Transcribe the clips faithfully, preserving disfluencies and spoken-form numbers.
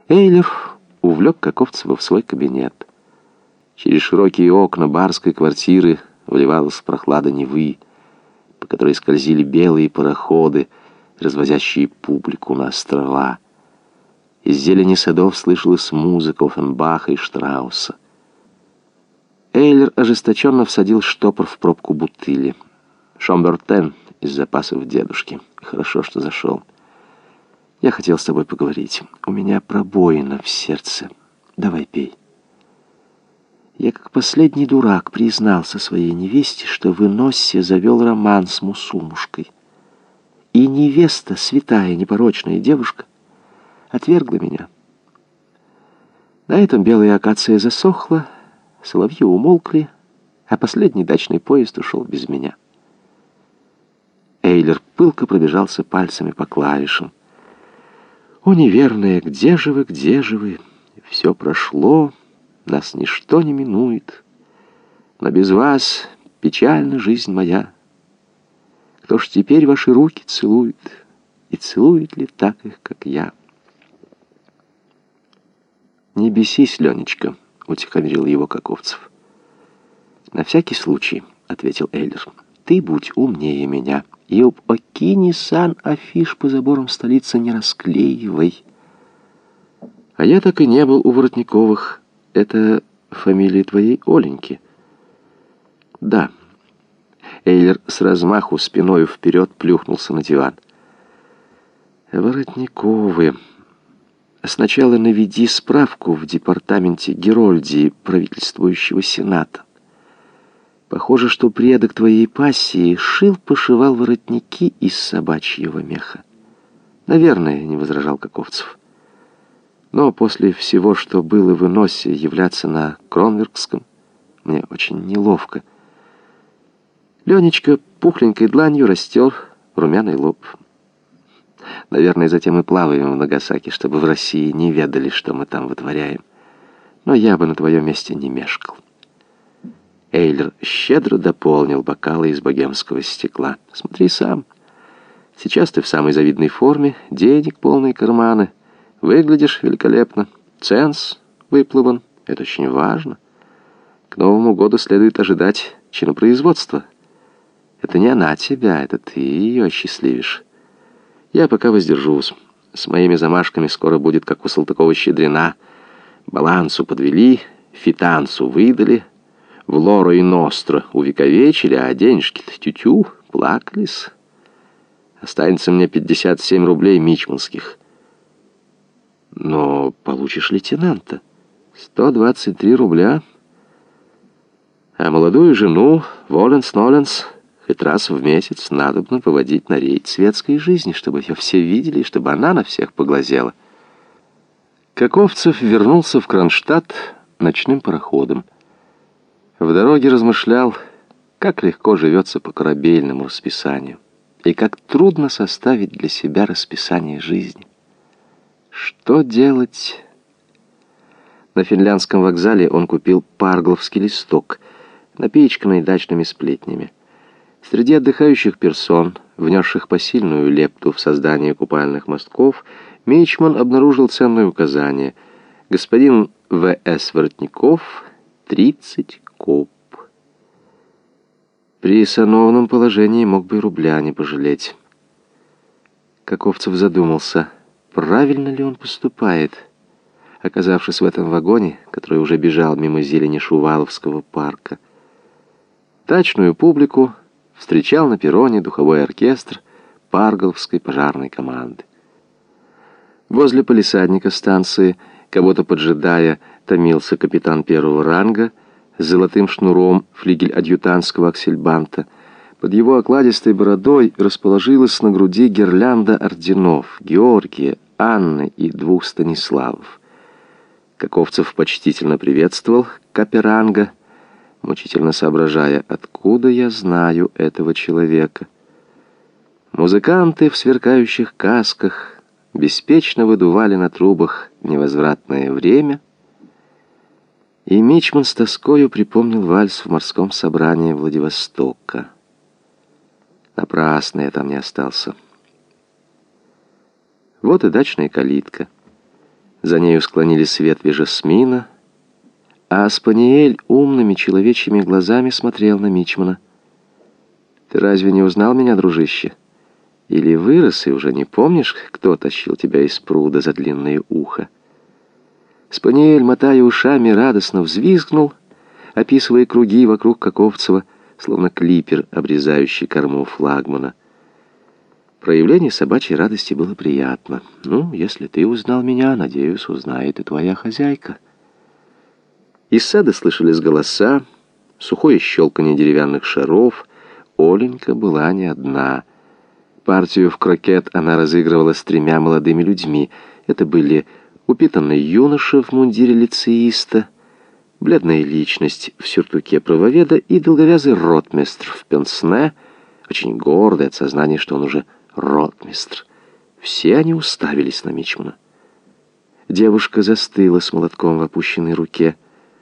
Эйлер увлек Каковцева в свой кабинет. Через широкие окна барской квартиры вливалась прохлада Невы, по которой скользили белые пароходы, развозящие публику на острова. Из зелени садов слышалась музыка Оффенбаха и Штрауса. Эйлер ожесточенно всадил штопор в пробку бутыли. Шомбертен из запасов дедушки. Хорошо, что зашел. Я хотел с тобой поговорить. У меня пробоина в сердце. Давай пей. Я, как последний дурак, признался своей невесте, что в Иноссе завел роман с Мусумушкой. И невеста, святая, непорочная девушка, отвергла меня. На этом белая акация засохла, соловьи умолкли, а последний дачный поезд ушел без меня. Эйлер пылко пробежался пальцами по клавишам. «О, неверные, где же вы, где же вы? Все прошло, нас ничто не минует, но без вас печальна жизнь моя. Кто ж теперь ваши руки целует, и целует ли так их, как я?» «Не бесись, Ленечка», — утихомирил его Каковцев. «На всякий случай», — ответил Эйлер, — «ты будь умнее меня, и об Окини-сан афиш по заборам столицы не расклеивай». «А я так и не был у Воротниковых. Это фамилия твоей Оленьки?» «Да». Эйлер с размаху спиною вперед плюхнулся на диван. «Воротниковы. Сначала наведи справку в департаменте Герольдии правительствующего сената. Похоже, что предок твоей пассии шил-пошивал воротники из собачьего меха. Наверное, не возражал Каковцев. Но после всего, что было в Иносе, являться на Кронверкском мне очень неловко. Ленечка пухленькой дланью растер румяный лоб. Наверное, затем и плаваем в Нагасаки, чтобы в России не ведали, что мы там вытворяем. Но я бы на твоем месте не мешкал». Эйлер щедро дополнил бокалы из богемского стекла. «Смотри сам. Сейчас ты в самой завидной форме, денег полные карманы, выглядишь великолепно, ценз выплыван. Это очень важно. К Новому году следует ожидать чинопроизводства. Это не она тебя, это ты ее осчастливишь. Я пока воздержусь. С моими замашками скоро будет, как у Салтыкова-Щедрина. Балансу подвели, фитансу выдали, в Лоро и Ностро увековечили, а денежки-то тю-тю, плакались. Останется мне пятьдесят семь рублей мичманских. Но получишь лейтенанта. сто двадцать три рубля. А молодую жену, воленс-ноленс, хоть раз в месяц надобно поводить на рейд светской жизни, чтобы ее все видели, и чтобы она на всех поглазела. Каковцев вернулся в Кронштадт ночным пароходом. В дороге размышлял, как легко живется по корабельному расписанию, и как трудно составить для себя расписание жизни. Что делать? На финляндском вокзале он купил паргловский листок, напичканный дачными сплетнями. Среди отдыхающих персон, внесших посильную лепту в создание купальных мостков, Мичман обнаружил ценное указание. Господин В С Воротников, тридцать коп. При сановном положении мог бы и рубля не пожалеть. Каковцев задумался, правильно ли он поступает, оказавшись в этом вагоне, который уже бежал мимо зелени Шуваловского парка. Дачную публику встречал на перроне духовой оркестр Парголовской пожарной команды. Возле палисадника станции, кого-то поджидая, томился капитан первого ранга с золотым шнуром флигель-адъютантского аксельбанта. Под его окладистой бородой расположилась на груди гирлянда орденов Георгия, Анны и двух Станиславов. Каковцев почтительно приветствовал каперанга, мучительно соображая, откуда я знаю этого человека. Музыканты в сверкающих касках беспечно выдували на трубах невозвратное время, и Мичман с тоскою припомнил вальс в морском собрании Владивостока. Напрасно я там не остался. Вот и дачная калитка. За нею склонились ветви жасмина, а Спаниель умными человечьими глазами смотрел на мичмана. «Ты разве не узнал меня, дружище? Или вырос и уже не помнишь, кто тащил тебя из пруда за длинное ухо?» Спаниель, мотая ушами, радостно взвизгнул, описывая круги вокруг Каковцева, словно клипер, обрезающий корму флагмана. Проявление собачьей радости было приятно. «Ну, если ты узнал меня, надеюсь, узнает и твоя хозяйка». Из сада слышались голоса, сухое щелканье деревянных шаров. Оленька была не одна. Партию в крокет она разыгрывала с тремя молодыми людьми. Это были упитанный юноша в мундире лицеиста, бледная личность в сюртуке правоведа и долговязый ротмистр в пенсне, очень гордый от сознания, что он уже ротмистр. Все они уставились на мичмана. Девушка застыла с молотком в опущенной руке.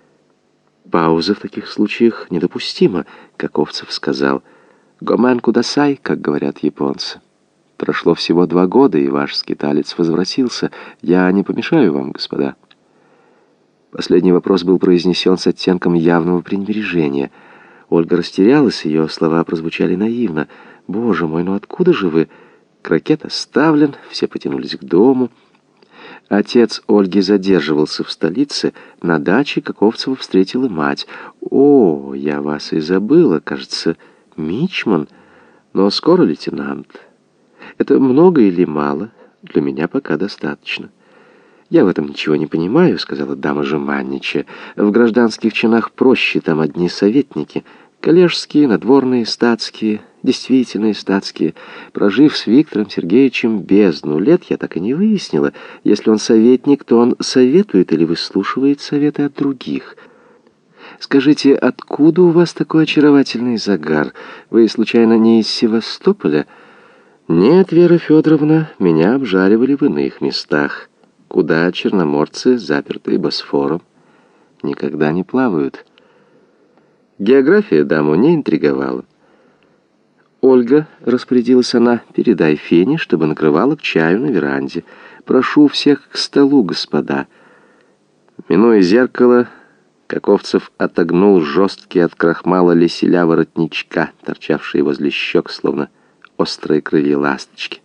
«Пауза в таких случаях недопустима», — Каковцев сказал. «Гомен кудасай», как говорят японцы. «Прошло всего два года, и ваш скиталец возвратился. Я не помешаю вам, господа». Последний вопрос был произнесен с оттенком явного пренебрежения. Ольга растерялась, ее слова прозвучали наивно. «Боже мой, ну откуда же вы?» Крокет оставлен, все потянулись к дому. Отец Ольги задерживался в столице. На даче Каковцева встретила мать. «О, я вас и забыла, кажется, мичман, но скоро лейтенант. Это много или мало? Для меня пока достаточно». «Я в этом ничего не понимаю», — сказала дама жеманничая. «В гражданских чинах проще, там одни советники. Коллежские, надворные, статские, действительные статские. Прожив с Виктором Сергеевичем бездну лет, я так и не выяснила, если он советник, то он советует или выслушивает советы от других. Скажите, откуда у вас такой очаровательный загар? Вы, случайно, не из Севастополя?» «Нет, Вера Федоровна, меня обжаривали в иных местах, куда черноморцы, запертые Босфором, никогда не плавают». География даму не интриговала. «Ольга», — распорядилась она, — «передай Фене, чтобы накрывала к чаю на веранде. Прошу всех к столу, господа». Минуя зеркало, Каковцев отогнул жесткий от крахмала леселя воротничка, торчавшие возле щек, словно острые крылья ласточки.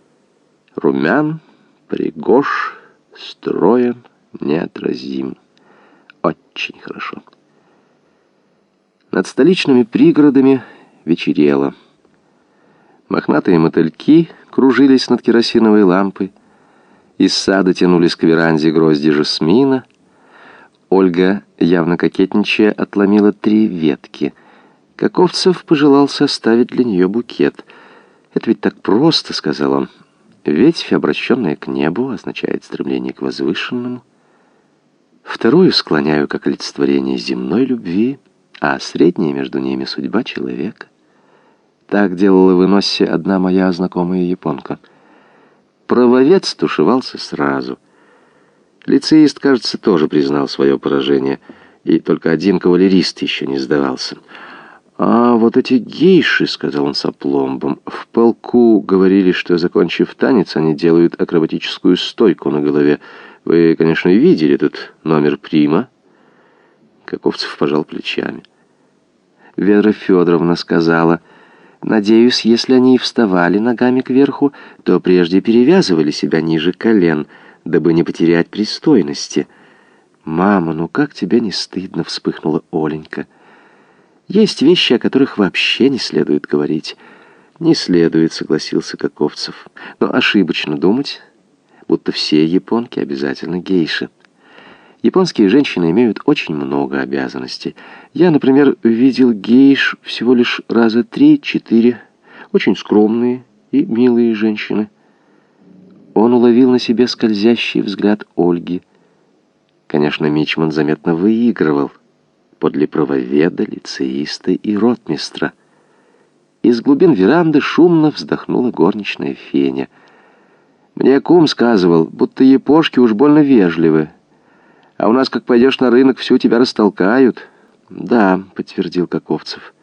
Румян, пригож, строен, неотразим. Очень хорошо. Над столичными пригородами вечерело. Мохнатые мотыльки кружились над керосиновой лампой. Из сада тянулись к веранде грозди жасмина. Ольга, явно кокетничая, отломила три ветки. Каковцев пожелал составить для нее букет. «Это ведь так просто», — сказал он. «Ветвь, обращенная к небу, означает стремление к возвышенному. Вторую склоняю как олицетворение земной любви, а средняя между ними судьба человека. Так делала в Иноссе одна моя знакомая японка». Правовед стушевался сразу. Лицеист, кажется, тоже признал свое поражение, и только один кавалерист еще не сдавался. «А вот эти гейши», — сказал он с опломбом, — «в полку говорили, что, закончив танец, они делают акробатическую стойку на голове. Вы, конечно, видели этот номер прима?» Каковцев пожал плечами. Вера Федоровна сказала: «Надеюсь, если они и вставали ногами кверху, то прежде перевязывали себя ниже колен, дабы не потерять пристойности». «Мама, ну как тебе не стыдно?» — вспыхнула Оленька. «Есть вещи, о которых вообще не следует говорить». «Не следует», — согласился Каковцев. «Но ошибочно думать, будто все японки обязательно гейши. Японские женщины имеют очень много обязанностей. Я, например, видел гейш всего лишь раза три-четыре, очень скромные и милые женщины». Он уловил на себе скользящий взгляд Ольги. Конечно, мичман заметно выигрывал подле правоведа, лицеиста и ротмистра. Из глубин веранды шумно вздохнула горничная Феня. «Мне кум сказывал, будто япошки уж больно вежливы. А у нас, как пойдешь на рынок, всю тебя растолкают». «Да», — подтвердил Каковцев.